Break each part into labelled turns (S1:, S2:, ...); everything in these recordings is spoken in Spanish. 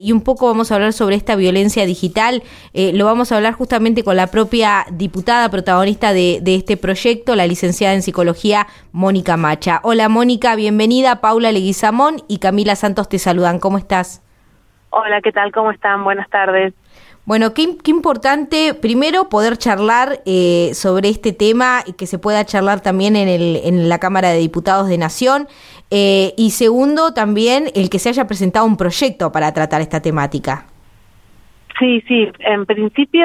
S1: Y un poco vamos a hablar sobre esta violencia digital. Lo vamos a hablar justamente con la propia diputada protagonista de este proyecto, la licenciada en psicología Mónica Macha. Hola Mónica, bienvenida. Paula Leguizamón y Camila Santos te saludan. ¿Cómo estás?
S2: Hola, ¿qué tal? ¿Cómo están? Buenas tardes.
S1: Bueno, qué importante, primero, poder charlar sobre este tema y que se pueda charlar también en la Cámara de Diputados de Nación. Y segundo, también el que se haya presentado un proyecto para tratar esta temática.
S2: Sí, en principio,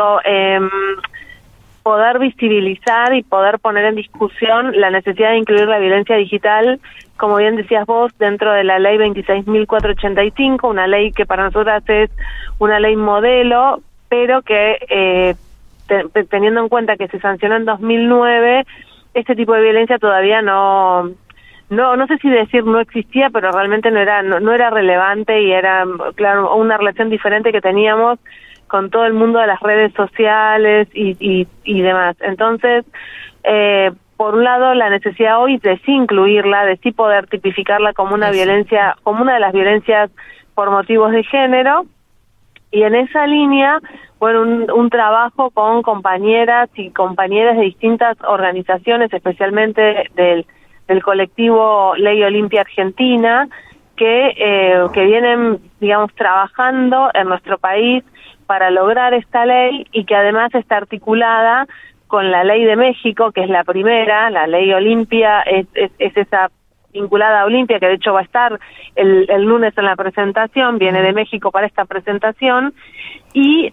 S2: poder visibilizar y poder poner en discusión la necesidad de incluir la violencia digital, como bien decías vos, dentro de la ley 26.485, una ley que para nosotras es una ley modelo, pero que teniendo en cuenta que se sancionó en 2009, este tipo de violencia todavía no sé si decir no existía, pero realmente no era relevante y era, claro, una relación diferente que teníamos con todo el mundo de las redes sociales y demás. Entonces, por un lado, la necesidad hoy de sí incluirla, de sí poder tipificarla como una violencia, como una de las violencias por motivos de género, y en esa línea, bueno, un trabajo con compañeras y compañeras de distintas organizaciones, especialmente del colectivo Ley Olimpia Argentina, que vienen, digamos, trabajando en nuestro país para lograr esta ley y que además está articulada con la ley de México, que es la primera, la ley Olimpia, es esa vinculada a Olimpia, que de hecho va a estar el lunes en la presentación, viene de México para esta presentación, y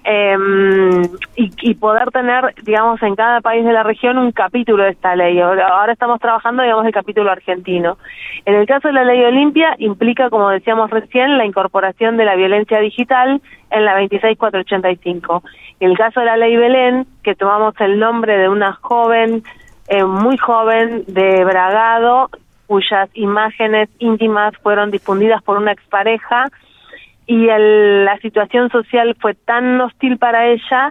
S2: poder tener, digamos, en cada país de la región un capítulo de esta ley. Ahora estamos trabajando, digamos, el capítulo argentino. En el caso de la ley Olimpia, implica, como decíamos recién, la incorporación de la violencia digital en la 26.485. En el caso de la ley Belén, que tomamos el nombre de una joven, muy joven, de Bragado, cuyas imágenes íntimas fueron difundidas por una expareja, y la situación social fue tan hostil para ella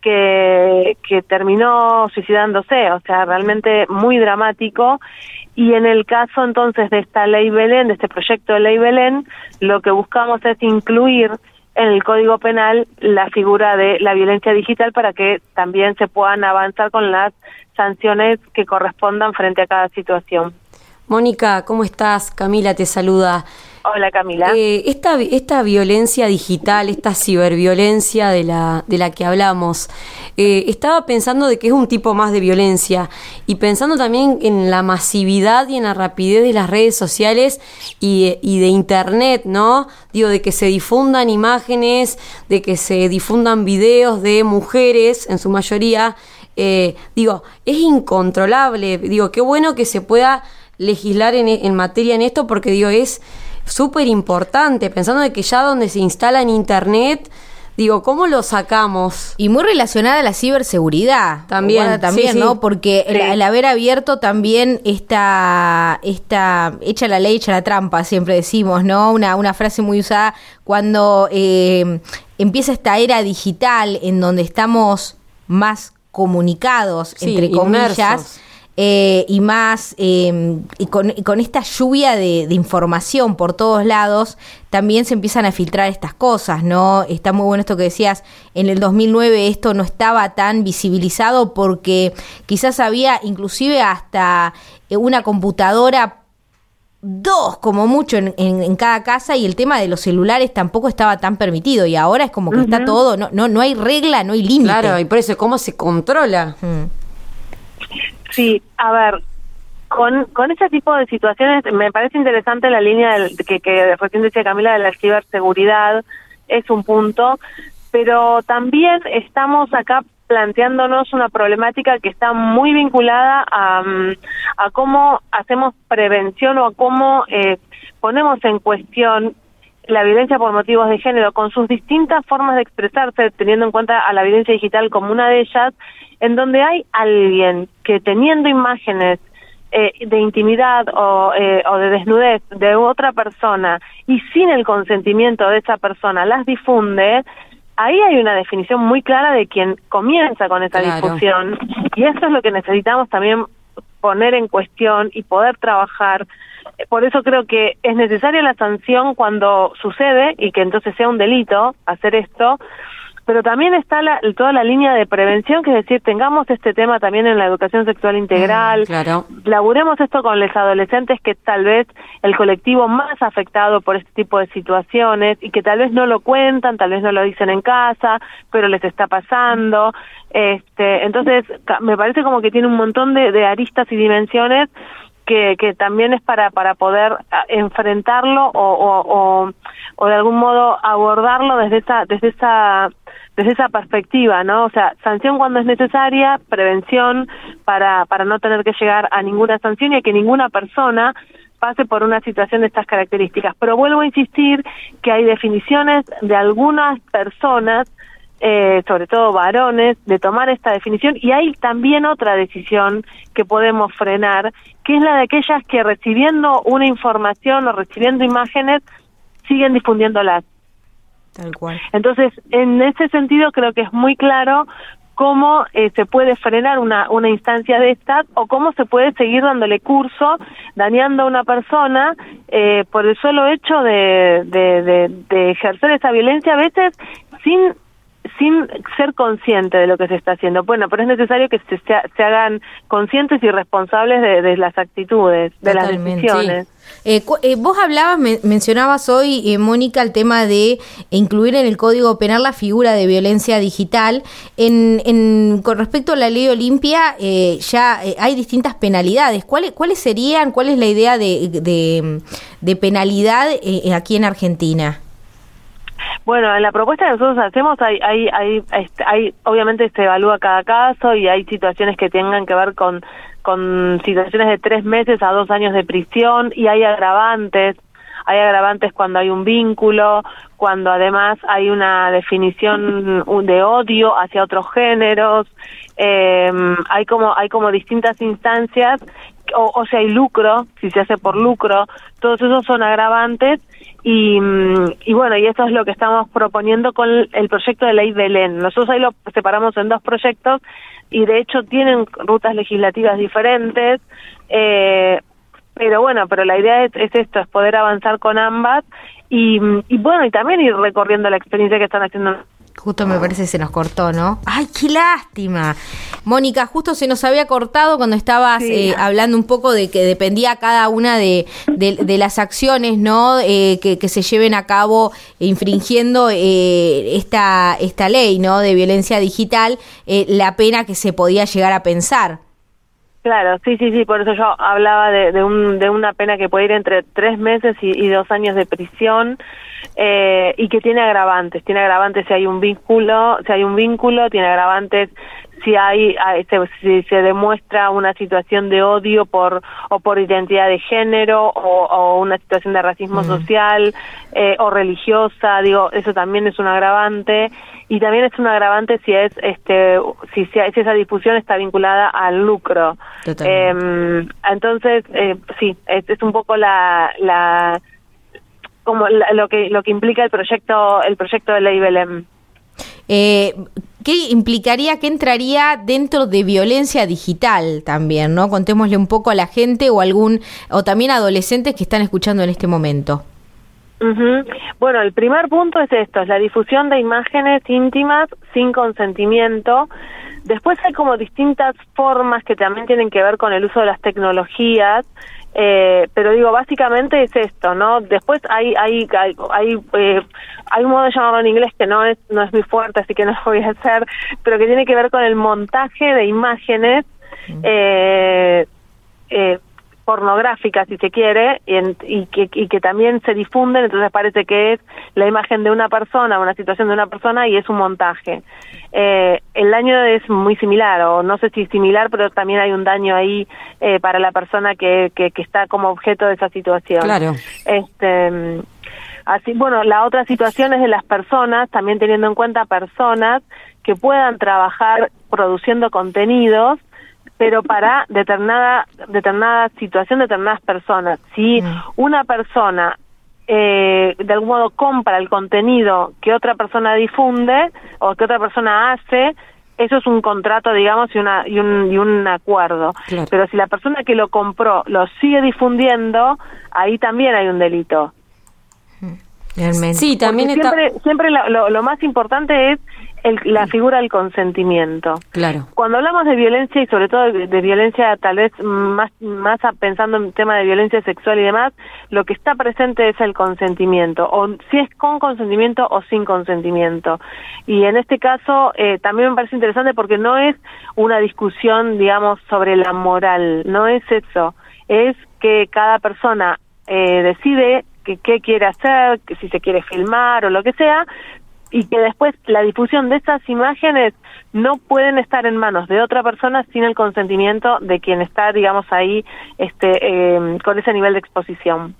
S2: que terminó suicidándose, o sea, realmente muy dramático. Y en el caso entonces de esta ley Belén, de este proyecto de ley Belén, lo que buscamos es incluir en el Código Penal la figura de la violencia digital para que también se puedan avanzar con las sanciones que correspondan frente a cada situación.
S3: Mónica, ¿cómo estás? Camila te saluda.
S2: Hola, Camila.
S3: Esta violencia digital, esta ciberviolencia de la que hablamos, estaba pensando de que es un tipo más de violencia y pensando también en la masividad y en la rapidez de las redes sociales y de Internet, ¿no? Digo, de que se difundan imágenes, de que se difundan videos de mujeres, en su mayoría. Es incontrolable. Qué bueno que se pueda legislar en materia en esto, porque es súper importante, pensando de que ya donde se instala en Internet, ¿cómo lo sacamos?
S1: Y muy relacionada a la ciberseguridad.
S3: También,
S1: sí, ¿no? Porque el haber abierto también esta hecha la ley, hecha la trampa, siempre decimos, ¿no? Una frase muy usada cuando empieza esta era digital en donde estamos más comunicados, entre comillas, inmersos. Y más y con esta lluvia de información por todos lados, también se empiezan a filtrar estas cosas, ¿no? Está muy bueno esto que decías, en el 2009 esto no estaba tan visibilizado porque quizás había inclusive hasta una computadora, 2 como mucho en cada casa, y el tema de los celulares tampoco estaba tan permitido, y ahora es como que está todo, no hay regla, no hay límite.
S3: Claro, y por eso, ¿cómo se controla?
S2: Sí, a ver, con ese tipo de situaciones me parece interesante la línea que recién decía Camila de la ciberseguridad, es un punto, pero también estamos acá planteándonos una problemática que está muy vinculada a cómo hacemos prevención o a cómo ponemos en cuestión la violencia por motivos de género con sus distintas formas de expresarse, teniendo en cuenta a la violencia digital como una de ellas, en donde hay alguien que, teniendo imágenes de intimidad o de desnudez de otra persona y sin el consentimiento de esa persona las difunde, ahí hay una definición muy clara de quien comienza con esa difusión, y eso es lo que necesitamos también poner en cuestión y poder trabajar Por eso creo que es necesaria la sanción cuando sucede y que entonces sea un delito hacer esto, pero también está toda la línea de prevención, que es decir, tengamos este tema también en la educación sexual integral,
S3: claro.
S2: Laburemos esto con los adolescentes, que tal vez el colectivo más afectado por este tipo de situaciones y que tal vez no lo cuentan, tal vez no lo dicen en casa, pero les está pasando. Entonces, me parece como que tiene un montón de aristas y dimensiones que también es para poder enfrentarlo o de algún modo abordarlo desde esa perspectiva, ¿no? O sea, sanción cuando es necesaria, prevención para no tener que llegar a ninguna sanción y a que ninguna persona pase por una situación de estas características. Pero vuelvo a insistir que hay definiciones de algunas personas, sobre todo varones, de tomar esta definición, y hay también otra decisión que podemos frenar, que es la de aquellas que recibiendo una información o recibiendo imágenes siguen difundiéndolas.
S1: Tal cual.
S2: Entonces, en ese sentido creo que es muy claro cómo se puede frenar una instancia de estas, o cómo se puede seguir dándole curso, dañando a una persona por el solo hecho de ejercer esa violencia, a veces sin ser consciente de lo que se está haciendo. Bueno, pero es necesario que se hagan conscientes y responsables de las actitudes, de
S1: Totalmente,
S2: las decisiones.
S1: Sí. Vos mencionabas hoy, Mónica, el tema de incluir en el Código Penal la figura de violencia digital. Con respecto a la ley Olimpia, ya hay distintas penalidades. ¿Cuáles serían? ¿Cuál es la idea de penalidad aquí en Argentina?
S2: Bueno, en la propuesta que nosotros hacemos hay obviamente se evalúa cada caso y hay situaciones que tengan que ver con situaciones de 3 meses a 2 años de prisión, y hay agravantes cuando hay un vínculo, cuando además hay una definición de odio hacia otros géneros, hay como distintas instancias, o si hay lucro, si se hace por lucro, todos esos son agravantes. Y bueno, y eso es lo que estamos proponiendo con el proyecto de ley Belén. Nosotros ahí lo separamos en 2 proyectos y de hecho tienen rutas legislativas diferentes, pero la idea es esto, es poder avanzar con ambas y bueno, y también ir recorriendo la experiencia que están haciendo.
S1: Justo me parece que se nos cortó, ¿no? ¡Ay, qué lástima! Mónica, justo se nos había cortado cuando estabas hablando un poco de que dependía cada una de las acciones, ¿no? Que se lleven a cabo infringiendo esta ley, ¿no? De violencia digital, la pena que se podía llegar a pensar.
S2: Claro, sí, por eso yo hablaba de una pena que puede ir entre 3 meses y 2 años de prisión, y que tiene agravantes si hay un vínculo, tiene agravantes si se demuestra una situación de odio por identidad de género o una situación de racismo social o religiosa, eso también es un agravante. Y también es un agravante si esa difusión está vinculada al lucro. Entonces, sí, es un poco lo que implica el proyecto de ley Belén.
S1: ¿Qué implicaría, qué entraría dentro de violencia digital también, ¿no? Contémosle un poco a la gente o también a adolescentes que están escuchando en este momento.
S2: Bueno, el primer punto es esto, es la difusión de imágenes íntimas sin consentimiento. Después hay como distintas formas que también tienen que ver con el uso de las tecnologías, pero básicamente es esto, ¿no? Después hay un modo de llamarlo en inglés que no es muy fuerte, así que no lo voy a hacer, pero que tiene que ver con el montaje de imágenes pornográficas, si se quiere, y que también se difunden. Entonces parece que es la imagen de una persona, una situación de una persona, y es un montaje. El daño es muy similar, o no sé si similar, pero también hay un daño ahí para la persona que está como objeto de esa situación.
S3: Claro.
S2: Así, bueno, la otra situación es de las personas, también teniendo en cuenta personas que puedan trabajar produciendo contenidos, pero para determinada situación, determinadas personas. Si una persona de algún modo compra el contenido que otra persona difunde o que otra persona hace, eso es un contrato, digamos, y un acuerdo.
S3: Claro.
S2: Pero si la persona que lo compró lo sigue difundiendo, ahí también hay un delito.
S1: Realmente.
S3: Sí, también
S2: Siempre lo más importante es la figura del consentimiento.
S3: Claro.
S2: Cuando hablamos de violencia, y sobre todo de violencia tal vez más pensando en el tema de violencia sexual y demás, lo que está presente es el consentimiento, o si es con consentimiento o sin consentimiento. Y en este caso también me parece interesante porque no es una discusión, digamos, sobre la moral, no es eso, es que cada persona decide qué quiere hacer, que si se quiere filmar o lo que sea, y que después la difusión de esas imágenes no pueden estar en manos de otra persona sin el consentimiento de quien está, digamos, ahí con ese nivel de exposición.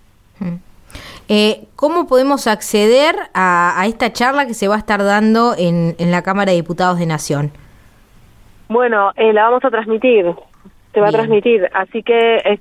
S1: ¿Cómo podemos acceder a esta charla que se va a estar dando en la Cámara de Diputados de Nación?
S2: Bueno, la vamos a transmitir. Se va a transmitir, así que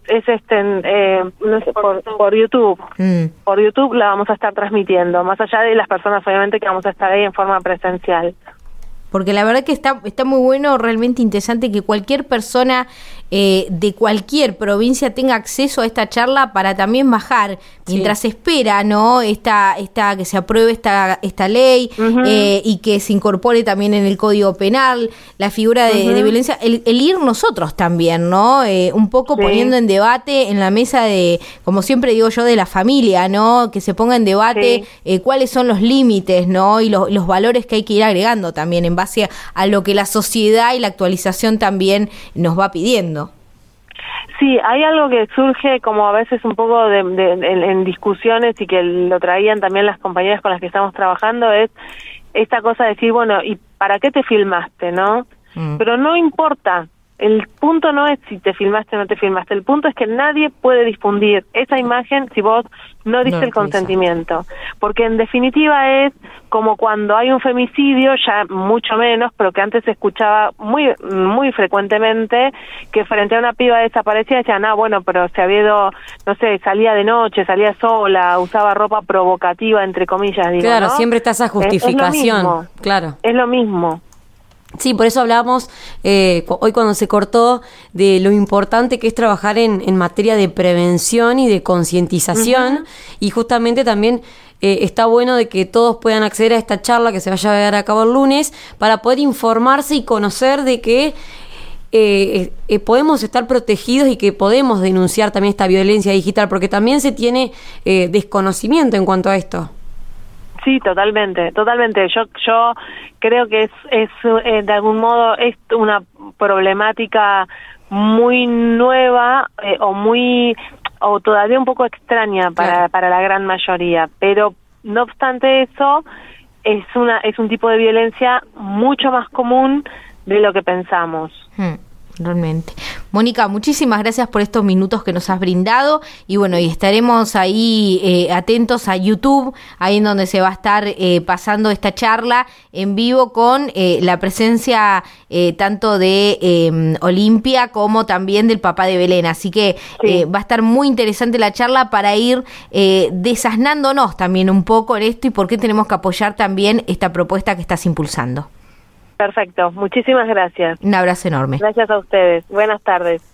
S2: no sé, por YouTube. Por YouTube la vamos a estar transmitiendo, más allá de las personas obviamente que vamos a estar ahí en forma presencial.
S1: Porque la verdad que está muy bueno, realmente interesante que cualquier persona de cualquier provincia tenga acceso a esta charla para también bajar, mientras espera, ¿no? Esta que se apruebe esta ley y que se incorpore también en el Código Penal la figura de violencia, el ir nosotros también, ¿no? Un poco poniendo en debate en la mesa de, como siempre digo yo, de la familia, ¿no? Que se ponga en debate cuáles son los límites, ¿no? Y los valores que hay que ir agregando también en base a lo que la sociedad y la actualización también nos va pidiendo.
S2: Sí, hay algo que surge como a veces un poco en discusiones y que lo traían también las compañeras con las que estamos trabajando, es esta cosa de decir, bueno, ¿y para qué te filmaste, no? Pero no importa. El punto no es si te filmaste o no te filmaste, el punto es que nadie puede difundir esa imagen si vos no diste el consentimiento, porque en definitiva es como cuando hay un femicidio, ya mucho menos, pero que antes se escuchaba muy frecuentemente, que frente a una piba desaparecida decían, bueno, pero se había ido, no sé, salía de noche, salía sola, usaba ropa provocativa, entre comillas, digo,
S3: claro,
S2: ¿no?
S3: Siempre está esa justificación,
S2: es lo mismo,
S3: claro.
S2: Es lo mismo.
S3: Sí, por eso hablábamos hoy cuando se cortó de lo importante que es trabajar en materia de prevención y de concientización, y justamente también está bueno de que todos puedan acceder a esta charla que se vaya a llevar a cabo el lunes para poder informarse y conocer de que podemos estar protegidos y que podemos denunciar también esta violencia digital, porque también se tiene desconocimiento en cuanto a esto.
S2: Sí, totalmente. Yo creo que es de algún modo es una problemática muy nueva o todavía un poco extraña para la gran mayoría, pero no obstante eso es un tipo de violencia mucho más común de lo que pensamos.
S1: Realmente. Mónica, muchísimas gracias por estos minutos que nos has brindado y bueno, y estaremos ahí atentos a YouTube, ahí en donde se va a estar pasando esta charla en vivo con la presencia tanto de Olimpia como también del papá de Belén, así que va a estar muy interesante la charla para ir desasnándonos también un poco en esto y por qué tenemos que apoyar también esta propuesta que estás impulsando.
S2: Perfecto, muchísimas gracias.
S1: Un abrazo enorme.
S2: Gracias a ustedes. Buenas tardes.